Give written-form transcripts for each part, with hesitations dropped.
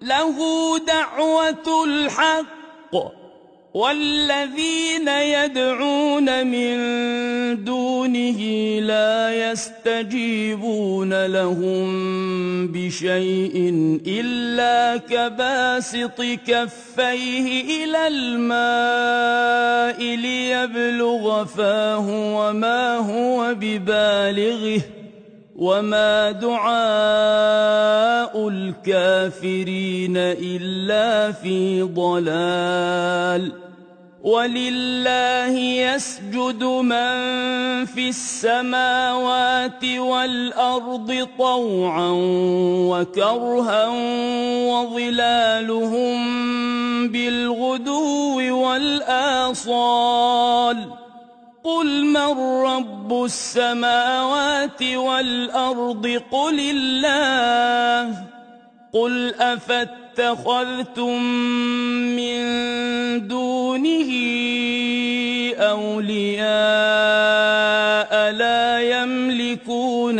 له دعوة الحق والذين يدعون من دونه لا يستجيبون لهم بشيء إلا كباسط كفيه إلى الماء ليبلغ فاه وما هو ببالغه وما دعاء الكافرين إلا في ضلال ولله يسجد من في السماوات والأرض طوعا وكرها وظلالهم بالغدو والآصال قل من رب السماوات والأرض قل الله قل أفاتخذتم من دونه أولياء لا يملكون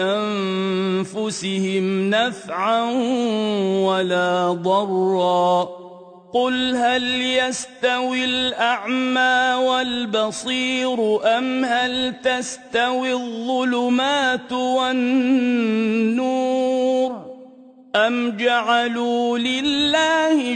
لأنفسهم نفعا ولا ضرا قل هل يستوي الأعمى والبصير أم هل تستوي الظلمات والنور أم جعلوا لله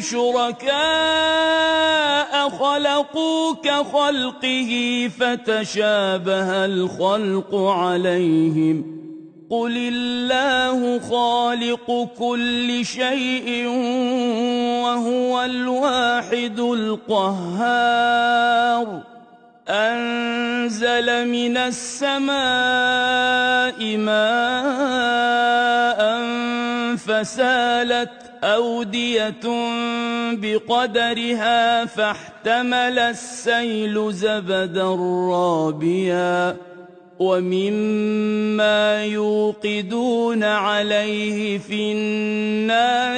شركاء خلقوا كخلقه فتشابه الخلق عليهم قل الله خالق كل شيء وهو الواحد القهار أنزل من السماء ماء فسالت أودية بقدرها فاحتمل السيل زبدا رابيا ومما يوقدون عليه في النار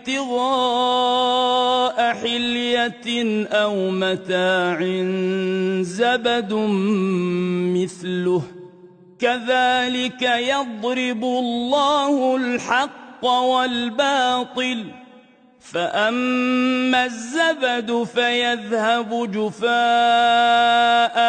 ابتغاء حلية أو متاع زبد مثله كذلك يضرب الله الحق والباطل فأما الزبد فيذهب جفاء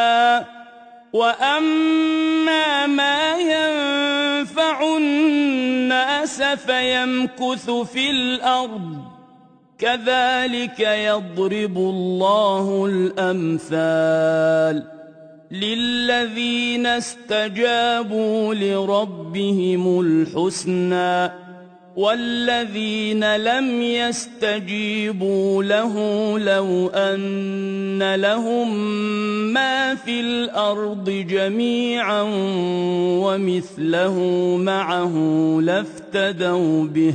وأما ما ينفع الناس فيمكث في الأرض كذلك يضرب الله الأمثال للذين استجابوا لربهم الحسنى والذين لم يستجيبوا له لو أن لهم ما في الأرض جميعا ومثله معه لافتدوا به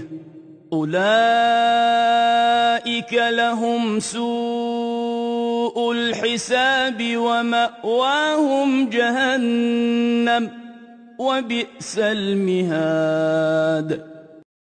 أولئك لهم سوء الحساب ومأواهم جهنم وبئس المهاد